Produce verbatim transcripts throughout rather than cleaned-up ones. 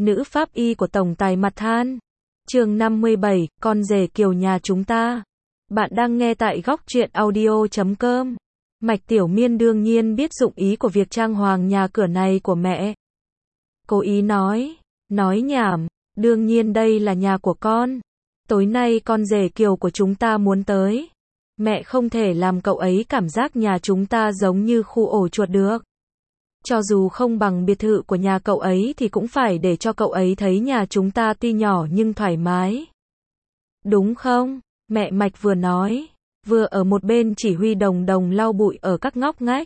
nữ pháp y của tổng tài mặt than. Chương năm mươi bảy, con rể Kiều nhà chúng ta. Bạn đang nghe tại góc truyện audio chấm com. Mạch Tiểu Miên đương nhiên biết dụng ý của việc trang hoàng nhà cửa này của mẹ. Cố ý nói, nói nhảm, đương nhiên đây là nhà của con. Tối nay con rể Kiều của chúng ta muốn tới. Mẹ không thể làm cậu ấy cảm giác nhà chúng ta giống như khu ổ chuột được. Cho dù không bằng biệt thự của nhà cậu ấy thì cũng phải để cho cậu ấy thấy nhà chúng ta tuy nhỏ nhưng thoải mái. Đúng không? Mẹ Mạch vừa nói, vừa ở một bên chỉ huy Đồng Đồng lau bụi ở các ngóc ngách.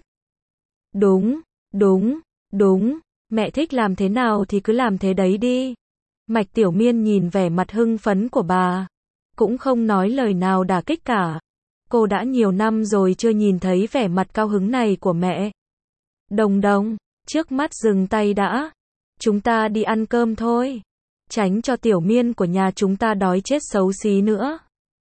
Đúng, đúng, đúng, mẹ thích làm thế nào thì cứ làm thế đấy đi. Mạch Tiểu Miên nhìn vẻ mặt hưng phấn của bà, cũng không nói lời nào đả kích cả. Cô đã nhiều năm rồi chưa nhìn thấy vẻ mặt cao hứng này của mẹ. Đồng Đồng, trước mắt dừng tay đã. Chúng ta đi ăn cơm thôi. Tránh cho Tiểu Miên của nhà chúng ta đói chết xấu xí nữa.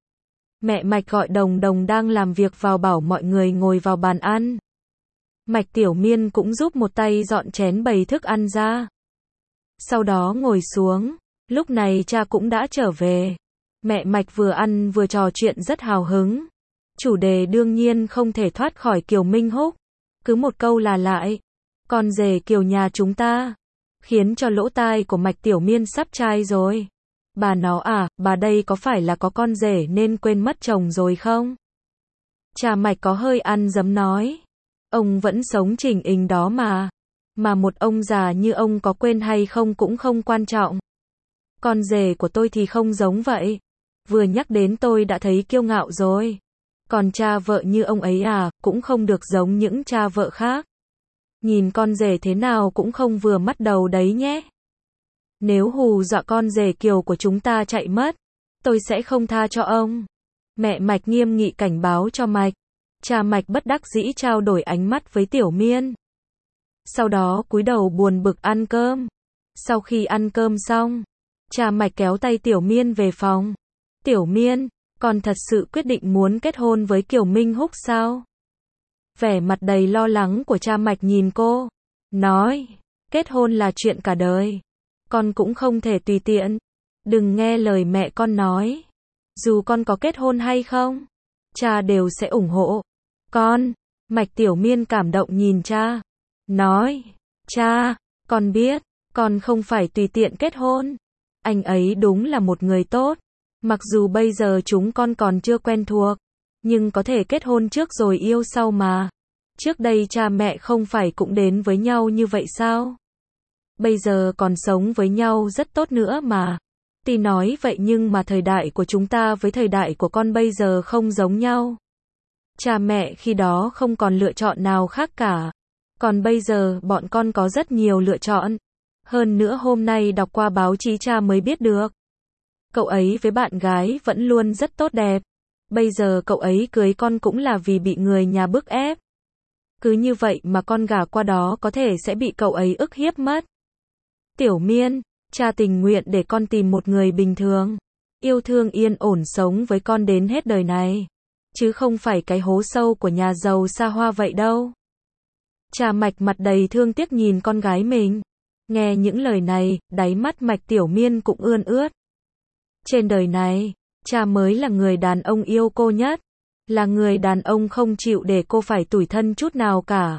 Mẹ Mạch gọi Đồng Đồng đang làm việc vào bảo mọi người ngồi vào bàn ăn. Mạch Tiểu Miên cũng giúp một tay dọn chén bày thức ăn ra. Sau đó ngồi xuống. Lúc này cha cũng đã trở về. Mẹ Mạch vừa ăn vừa trò chuyện rất hào hứng. Chủ đề đương nhiên không thể thoát khỏi Kiều Minh Húc. Cứ một câu là lại. Con rể Kiều nhà chúng ta. Khiến cho lỗ tai của Mạch Tiểu Miên sắp chai rồi. Bà nó à, bà đây có phải là có con rể nên quên mất chồng rồi không? Cha Mạch có hơi ăn dấm nói. Ông vẫn sống chỉnh ình đó mà. Mà một ông già như ông có quên hay không cũng không quan trọng. Con rể của tôi thì không giống vậy. Vừa nhắc đến tôi đã thấy kiêu ngạo rồi. Còn cha vợ như ông ấy à, cũng không được giống những cha vợ khác. Nhìn con rể thế nào cũng không vừa mắt đầu đấy nhé. Nếu hù dọa con rể Kiều của chúng ta chạy mất, tôi sẽ không tha cho ông. Mẹ Mạch nghiêm nghị cảnh báo cho Mạch. Cha Mạch bất đắc dĩ trao đổi ánh mắt với Tiểu Miên. Sau đó cúi đầu buồn bực ăn cơm. Sau khi ăn cơm xong, cha Mạch kéo tay Tiểu Miên về phòng. Tiểu Miên, con thật sự quyết định muốn kết hôn với Kiều Minh Húc sao? Vẻ mặt đầy lo lắng của cha Mạch nhìn cô. Nói, kết hôn là chuyện cả đời. Con cũng không thể tùy tiện. Đừng nghe lời mẹ con nói. Dù con có kết hôn hay không, cha đều sẽ ủng hộ. Con, Mạch Tiểu Miên cảm động nhìn cha. Nói, cha, con biết, con không phải tùy tiện kết hôn. Anh ấy đúng là một người tốt. Mặc dù bây giờ chúng con còn chưa quen thuộc, nhưng có thể kết hôn trước rồi yêu sau mà. Trước đây cha mẹ không phải cũng đến với nhau như vậy sao? Bây giờ còn sống với nhau rất tốt nữa mà. Tuy nói vậy nhưng mà thời đại của chúng ta với thời đại của con bây giờ không giống nhau. Cha mẹ khi đó không còn lựa chọn nào khác cả. Còn bây giờ bọn con có rất nhiều lựa chọn. Hơn nữa hôm nay đọc qua báo chí cha mới biết được. Cậu ấy với bạn gái vẫn luôn rất tốt đẹp. Bây giờ cậu ấy cưới con cũng là vì bị người nhà bức ép. Cứ như vậy mà con gả qua đó có thể sẽ bị cậu ấy ức hiếp mất. Tiểu Miên, cha tình nguyện để con tìm một người bình thường. Yêu thương yên ổn sống với con đến hết đời này. Chứ không phải cái hố sâu của nhà giàu xa hoa vậy đâu. Cha Mạch mặt đầy thương tiếc nhìn con gái mình. Nghe những lời này, đáy mắt Mạch Tiểu Miên cũng ươn ướt. Trên đời này, cha mới là người đàn ông yêu cô nhất. Là người đàn ông không chịu để cô phải tủi thân chút nào cả.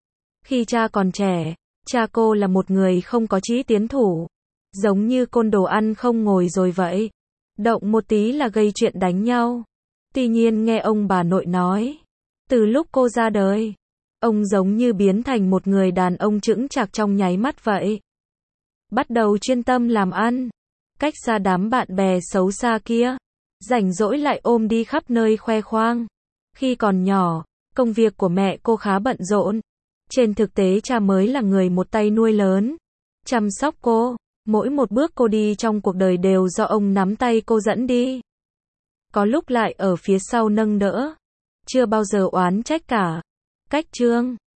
Khi cha còn trẻ, cha cô là một người không có chí tiến thủ. Giống như côn đồ ăn không ngồi rồi vậy. Động một tí là gây chuyện đánh nhau. Tuy nhiên nghe ông bà nội nói, từ lúc cô ra đời, ông giống như biến thành một người đàn ông chững chạc trong nháy mắt vậy. Bắt đầu chuyên tâm làm ăn. Cách xa đám bạn bè xấu xa kia. Rảnh rỗi lại ôm đi khắp nơi khoe khoang. Khi còn nhỏ, công việc của mẹ cô khá bận rộn. Trên thực tế cha mới là người một tay nuôi lớn. Chăm sóc cô. Mỗi một bước cô đi trong cuộc đời đều do ông nắm tay cô dẫn đi. Có lúc lại ở phía sau nâng đỡ. Chưa bao giờ oán trách cả. Cách chương